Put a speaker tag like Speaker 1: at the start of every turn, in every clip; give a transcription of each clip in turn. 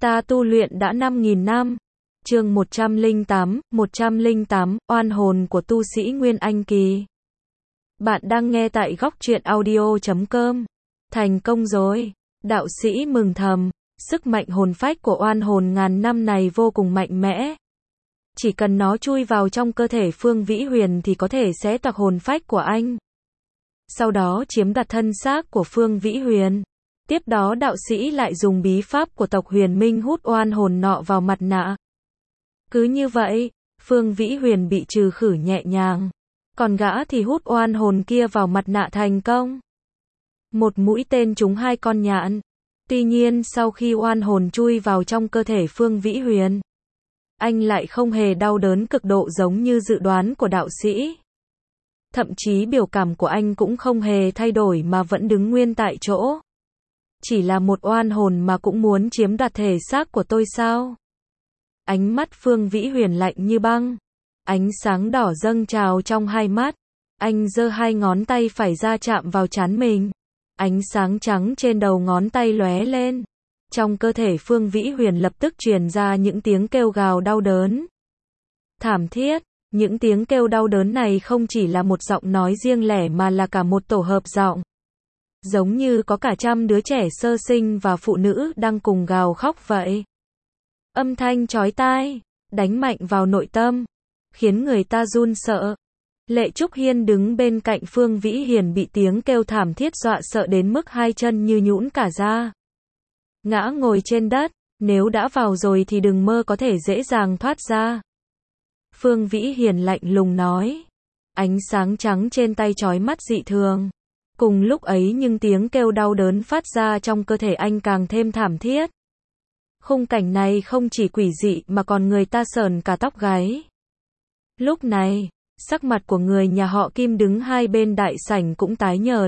Speaker 1: Ta tu luyện đã 5.000 năm. Chương 108, oan hồn của tu sĩ Nguyên Anh Kỳ. Bạn đang nghe tại góc truyện audio.com. Thành công rồi. Đạo sĩ mừng thầm, sức mạnh hồn phách của oan hồn ngàn năm này vô cùng mạnh mẽ. Chỉ cần nó chui vào trong cơ thể Phương Vĩ Huyền thì có thể xé toạc hồn phách của anh. Sau đó chiếm đoạt thân xác của Phương Vĩ Huyền. Tiếp đó đạo sĩ lại dùng bí pháp của tộc Huyền Minh hút oan hồn nọ vào mặt nạ. Cứ như vậy, Phương Vĩ Huyền bị trừ khử nhẹ nhàng. Còn gã thì hút oan hồn kia vào mặt nạ thành công. Một mũi tên trúng 2 con nhạn. Tuy nhiên sau khi oan hồn chui vào trong cơ thể Phương Vĩ Huyền, anh lại không hề đau đớn cực độ giống như dự đoán của đạo sĩ. Thậm chí biểu cảm của anh cũng không hề thay đổi mà vẫn đứng nguyên tại chỗ. Chỉ là một oan hồn mà cũng muốn chiếm đoạt thể xác của tôi sao? Ánh mắt Phương Vĩ Huyền lạnh như băng. Ánh sáng đỏ dâng trào trong hai mắt. Anh giơ 2 ngón tay phải ra chạm vào trán mình. Ánh sáng trắng trên đầu ngón tay lóe lên. Trong cơ thể Phương Vĩ Huyền lập tức truyền ra những tiếng kêu gào đau đớn. Thảm thiết, những tiếng kêu đau đớn này không chỉ là một giọng nói riêng lẻ mà là cả một tổ hợp giọng. Giống như có cả trăm đứa trẻ sơ sinh và phụ nữ đang cùng gào khóc vậy. Âm thanh chói tai, đánh mạnh vào nội tâm, khiến người ta run sợ. Lệ Trúc Hiên đứng bên cạnh Phương Vĩ Hiền bị tiếng kêu thảm thiết dọa sợ đến mức 2 chân như nhũn cả ra. Ngã ngồi trên đất, nếu đã vào rồi thì đừng mơ có thể dễ dàng thoát ra. Phương Vĩ Hiền lạnh lùng nói. Ánh sáng trắng trên tay chói mắt dị thường. Cùng lúc ấy nhưng tiếng kêu đau đớn phát ra trong cơ thể anh càng thêm thảm thiết. Khung cảnh này không chỉ quỷ dị mà còn người ta sởn cả tóc gáy. Lúc này, sắc mặt của người nhà họ Kim đứng hai bên đại sảnh cũng tái nhợt.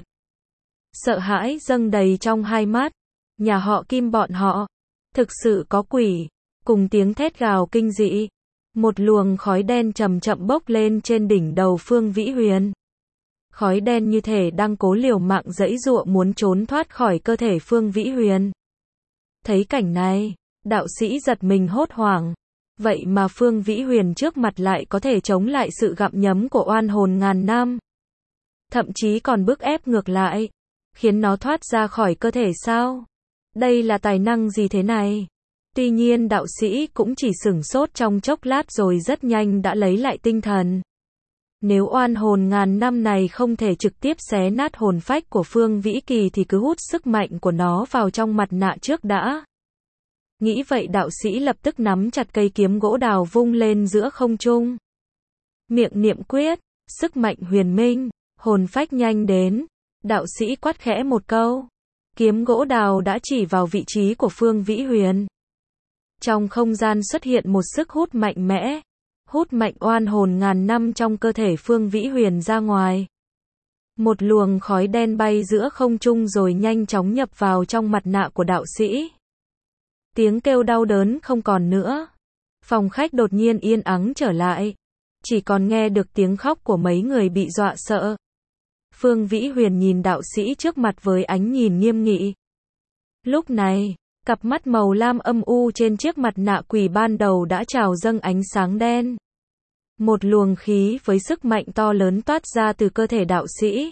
Speaker 1: Sợ hãi dâng đầy trong hai mắt. Nhà họ Kim bọn họ, thực sự có quỷ. Cùng tiếng thét gào kinh dị, một luồng khói đen chậm chậm bốc lên trên đỉnh đầu Phương Vĩ Huyền. Khói đen như thể đang cố liều mạng giãy giụa muốn trốn thoát khỏi cơ thể Phương Vĩ Huyền. Thấy cảnh này, đạo sĩ giật mình hốt hoảng. Vậy mà Phương Vĩ Huyền trước mặt lại có thể chống lại sự gặm nhấm của oan hồn ngàn năm. Thậm chí còn bức ép ngược lại, khiến nó thoát ra khỏi cơ thể sao? Đây là tài năng gì thế này? Tuy nhiên đạo sĩ cũng chỉ sửng sốt trong chốc lát rồi rất nhanh đã lấy lại tinh thần. Nếu oan hồn ngàn năm này không thể trực tiếp xé nát hồn phách của Phương Vĩ Kỳ thì cứ hút sức mạnh của nó vào trong mặt nạ trước đã. Nghĩ vậy đạo sĩ lập tức nắm chặt cây kiếm gỗ đào vung lên giữa không trung. Miệng niệm quyết, sức mạnh huyền minh, hồn phách nhanh đến. Đạo sĩ quát khẽ một câu. Kiếm gỗ đào đã chỉ vào vị trí của Phương Vĩ Huyền. Trong không gian xuất hiện một sức hút mạnh mẽ. Hút mạnh oan hồn ngàn năm trong cơ thể Phương Vĩ Huyền ra ngoài. Một luồng khói đen bay giữa không trung rồi nhanh chóng nhập vào trong mặt nạ của đạo sĩ. Tiếng kêu đau đớn không còn nữa. Phòng khách đột nhiên yên ắng trở lại. Chỉ còn nghe được tiếng khóc của mấy người bị dọa sợ. Phương Vĩ Huyền nhìn đạo sĩ trước mặt với ánh nhìn nghiêm nghị. Lúc này, cặp mắt màu lam âm u trên chiếc mặt nạ quỷ ban đầu đã trào dâng ánh sáng đen. Một luồng khí với sức mạnh to lớn toát ra từ cơ thể đạo sĩ.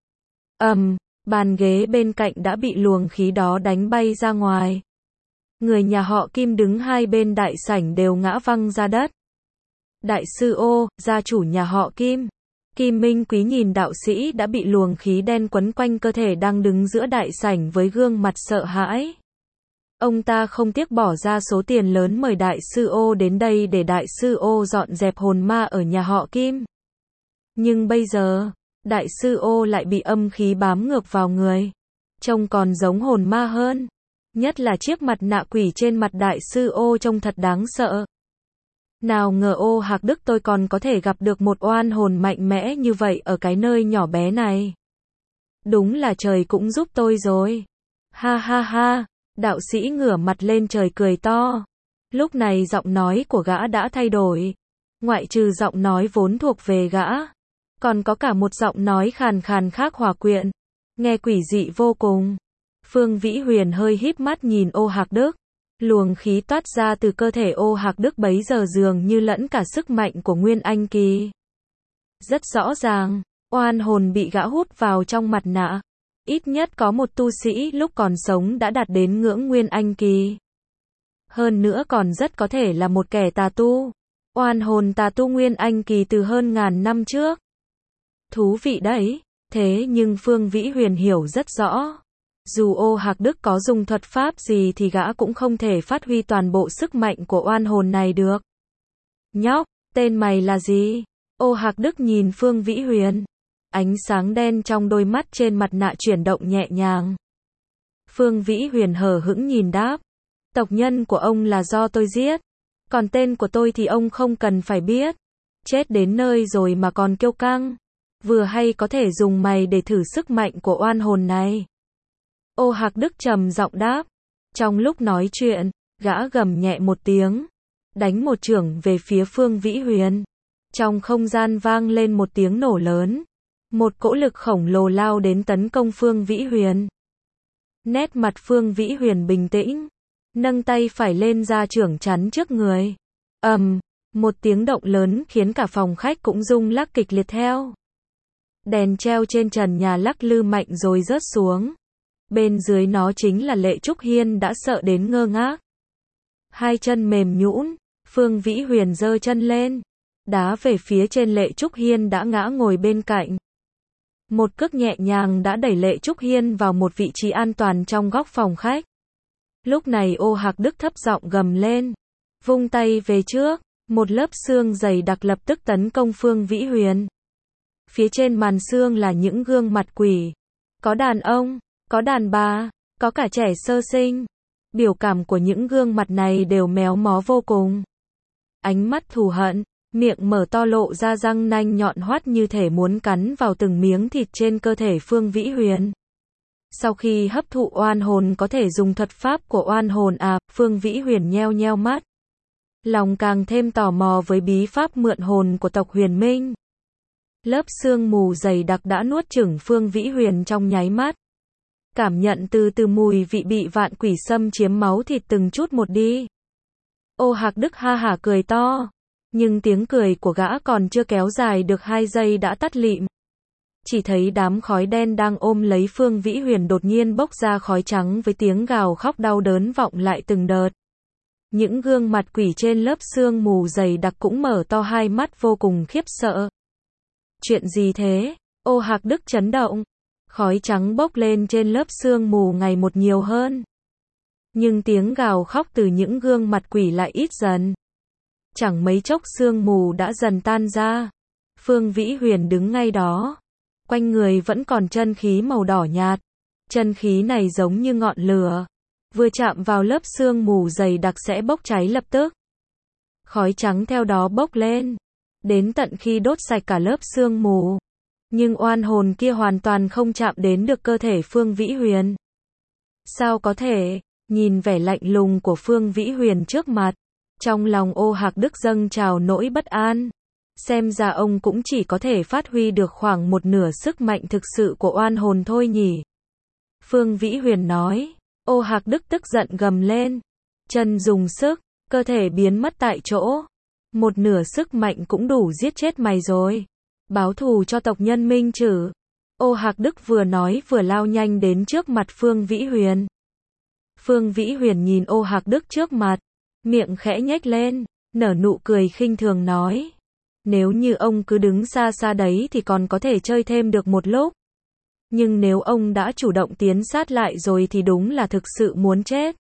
Speaker 1: Bàn ghế bên cạnh đã bị luồng khí đó đánh bay ra ngoài. Người nhà họ Kim đứng hai bên đại sảnh đều ngã văng ra đất. Đại sư Ô, gia chủ nhà họ Kim. Kim Minh Quý nhìn đạo sĩ đã bị luồng khí đen quấn quanh cơ thể đang đứng giữa đại sảnh với gương mặt sợ hãi. Ông ta không tiếc bỏ ra số tiền lớn mời đại sư Ô đến đây để đại sư Ô dọn dẹp hồn ma ở nhà họ Kim. Nhưng bây giờ, đại sư Ô lại bị âm khí bám ngược vào người. Trông còn giống hồn ma hơn. Nhất là chiếc mặt nạ quỷ trên mặt đại sư Ô trông thật đáng sợ. Nào ngờ Ô Hạc Đức tôi còn có thể gặp được một oan hồn mạnh mẽ như vậy ở cái nơi nhỏ bé này. Đúng là trời cũng giúp tôi rồi. Ha ha ha, đạo sĩ ngửa mặt lên trời cười to. Lúc này giọng nói của gã đã thay đổi. Ngoại trừ giọng nói vốn thuộc về gã, còn có cả một giọng nói khàn khàn khác hòa quyện. Nghe quỷ dị vô cùng. Phương Vĩ Huyền hơi híp mắt nhìn Ô Hạc Đức. Luồng khí toát ra từ cơ thể Ô Hạc Đức bấy giờ dường như lẫn cả sức mạnh của Nguyên Anh Kỳ. Rất rõ ràng, oan hồn bị gã hút vào trong mặt nạ. Ít nhất có một tu sĩ lúc còn sống đã đạt đến ngưỡng Nguyên Anh Kỳ. Hơn nữa còn rất có thể là một kẻ tà tu. Oan hồn tà tu Nguyên Anh Kỳ từ hơn ngàn năm trước. Thú vị đấy. Thế nhưng Phương Vĩ Huyền hiểu rất rõ. Dù Ô Hạc Đức có dùng thuật pháp gì thì gã cũng không thể phát huy toàn bộ sức mạnh của oan hồn này được. Nhóc, tên mày là gì? Ô Hạc Đức nhìn Phương Vĩ Huyền. Ánh sáng đen trong đôi mắt trên mặt nạ chuyển động nhẹ nhàng. Phương Vĩ Huyền hờ hững nhìn đáp. Tộc nhân của ông là do tôi giết. Còn tên của tôi thì ông không cần phải biết. Chết đến nơi rồi mà còn kiêu căng. Vừa hay có thể dùng mày để thử sức mạnh của oan hồn này. Ô Hạc Đức trầm giọng đáp. Trong lúc nói chuyện, gã gầm nhẹ một tiếng. Đánh một chưởng về phía Phương Vĩ Huyền. Trong không gian vang lên một tiếng nổ lớn. Một cỗ lực khổng lồ lao đến tấn công Phương Vĩ Huyền. Nét mặt Phương Vĩ Huyền bình tĩnh. Nâng tay phải lên ra chưởng chắn trước người. Một tiếng động lớn khiến cả phòng khách cũng rung lắc kịch liệt theo. Đèn treo trên trần nhà lắc lư mạnh rồi rớt xuống. Bên dưới nó chính là Lệ Trúc Hiên đã sợ đến ngơ ngác. Hai chân mềm nhũn, Phương Vĩ Huyền giơ chân lên, đá về phía trên Lệ Trúc Hiên đã ngã ngồi bên cạnh. Một cước nhẹ nhàng đã đẩy Lệ Trúc Hiên vào một vị trí an toàn trong góc phòng khách. Lúc này Ô Hạc Đức thấp giọng gầm lên, vung tay về trước, một lớp xương dày đặc lập tức tấn công Phương Vĩ Huyền. Phía trên màn xương là những gương mặt quỷ. Có đàn ông, có đàn bà, có cả trẻ sơ sinh. Biểu cảm của những gương mặt này đều méo mó vô cùng. Ánh mắt thù hận, miệng mở to lộ ra răng nanh nhọn hoắt như thể muốn cắn vào từng miếng thịt trên cơ thể Phương Vĩ Huyền. Sau khi hấp thụ oan hồn có thể dùng thuật pháp của oan hồn à, Phương Vĩ Huyền nheo nheo mắt. Lòng càng thêm tò mò với bí pháp mượn hồn của tộc Huyền Minh. Lớp sương mù dày đặc đã nuốt chửng Phương Vĩ Huyền trong nháy mắt. Cảm nhận từ mùi vị bị vạn quỷ xâm chiếm máu thịt từng chút một đi. Ô Hạc Đức ha hả cười to. Nhưng tiếng cười của gã còn chưa kéo dài được 2 giây đã tắt lịm. Chỉ thấy đám khói đen đang ôm lấy Phương Vĩ Huyền đột nhiên bốc ra khói trắng với tiếng gào khóc đau đớn vọng lại từng đợt. Những gương mặt quỷ trên lớp sương mù dày đặc cũng mở to hai mắt vô cùng khiếp sợ. Chuyện gì thế? Ô Hạc Đức chấn động. Khói trắng bốc lên trên lớp sương mù ngày một nhiều hơn. Nhưng tiếng gào khóc từ những gương mặt quỷ lại ít dần. Chẳng mấy chốc sương mù đã dần tan ra. Phương Vĩ Huyền đứng ngay đó. Quanh người vẫn còn chân khí màu đỏ nhạt. Chân khí này giống như ngọn lửa. Vừa chạm vào lớp sương mù dày đặc sẽ bốc cháy lập tức. Khói trắng theo đó bốc lên. Đến tận khi đốt sạch cả lớp sương mù. Nhưng oan hồn kia hoàn toàn không chạm đến được cơ thể Phương Vĩ Huyền. Sao có thể? Nhìn vẻ lạnh lùng của Phương Vĩ Huyền trước mặt. Trong lòng Ô Hạc Đức dâng trào nỗi bất an. Xem ra ông cũng chỉ có thể phát huy được khoảng một nửa sức mạnh thực sự của oan hồn thôi nhỉ. Phương Vĩ Huyền nói. Ô Hạc Đức tức giận gầm lên. Chân dùng sức, cơ thể biến mất tại chỗ. Một nửa sức mạnh cũng đủ giết chết mày rồi. Báo thù cho tộc nhân Minh Trử. Ô Hạc Đức vừa nói vừa lao nhanh đến trước mặt Phương Vĩ Huyền. Phương Vĩ Huyền nhìn Ô Hạc Đức trước mặt. Miệng khẽ nhếch lên, nở nụ cười khinh thường nói. Nếu như ông cứ đứng xa xa đấy thì còn có thể chơi thêm được một lúc. Nhưng nếu ông đã chủ động tiến sát lại rồi thì đúng là thực sự muốn chết.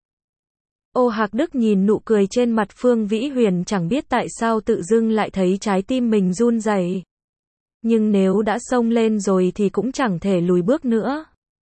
Speaker 1: Ô Hạc Đức nhìn nụ cười trên mặt Phương Vĩ Huyền chẳng biết tại sao tự dưng lại thấy trái tim mình run rẩy. Nhưng nếu đã xông lên rồi thì cũng chẳng thể lùi bước nữa.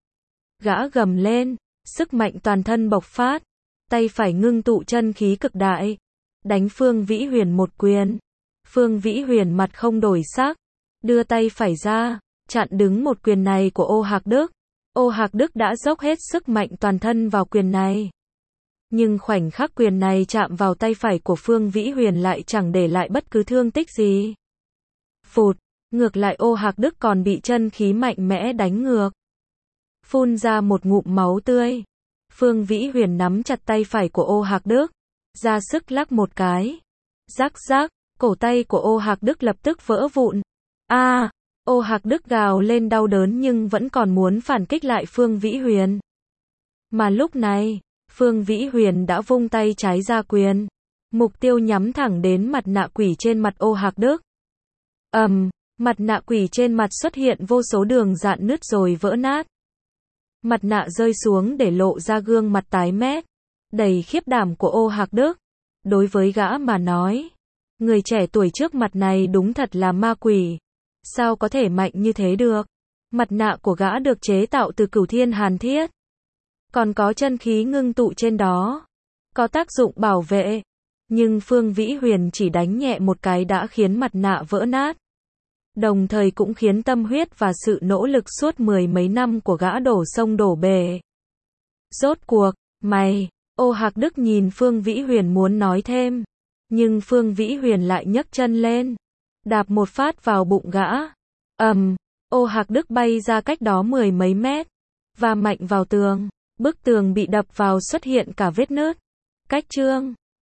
Speaker 1: Gã gầm lên, sức mạnh toàn thân bộc phát, tay phải ngưng tụ chân khí cực đại, đánh Phương Vĩ Huyền một quyền. Phương Vĩ Huyền mặt không đổi sắc, đưa tay phải ra, chặn đứng một quyền này của Ô Hạc Đức. Ô Hạc Đức đã dốc hết sức mạnh toàn thân vào quyền này. Nhưng khoảnh khắc quyền này chạm vào tay phải của Phương Vĩ Huyền lại chẳng để lại bất cứ thương tích gì. Phụt, ngược lại Ô Hạc Đức còn bị chân khí mạnh mẽ đánh ngược. Phun ra một ngụm máu tươi. Phương Vĩ Huyền nắm chặt tay phải của Ô Hạc Đức, ra sức lắc một cái. Rắc rắc, cổ tay của Ô Hạc Đức lập tức vỡ vụn. A! Ô Hạc Đức gào lên đau đớn nhưng vẫn còn muốn phản kích lại Phương Vĩ Huyền. Mà lúc này, Phương Vĩ Huyền đã vung tay trái ra quyền, mục tiêu nhắm thẳng đến mặt nạ quỷ trên mặt Ô Hạc Đức. Mặt nạ quỷ trên mặt xuất hiện vô số đường rạn nứt rồi vỡ nát. Mặt nạ rơi xuống để lộ ra gương mặt tái mét, đầy khiếp đảm của Ô Hạc Đức. Đối với gã mà nói, người trẻ tuổi trước mặt này đúng thật là ma quỷ. Sao có thể mạnh như thế được? Mặt nạ của gã được chế tạo từ cửu thiên hàn thiết, còn có chân khí ngưng tụ trên đó, có tác dụng bảo vệ. Nhưng Phương Vĩ Huyền chỉ đánh nhẹ một cái đã khiến mặt nạ vỡ nát, đồng thời cũng khiến tâm huyết và sự nỗ lực suốt mười mấy năm của gã đổ sông đổ bể. Rốt cuộc, mày, Ô Hạc Đức nhìn Phương Vĩ Huyền muốn nói thêm, nhưng Phương Vĩ Huyền lại nhấc chân lên, đạp một phát vào bụng gã. Ô Hạc Đức bay ra cách đó mười mấy mét, và mạnh vào tường. Bức tường bị đập vào xuất hiện cả vết nứt. Cách chương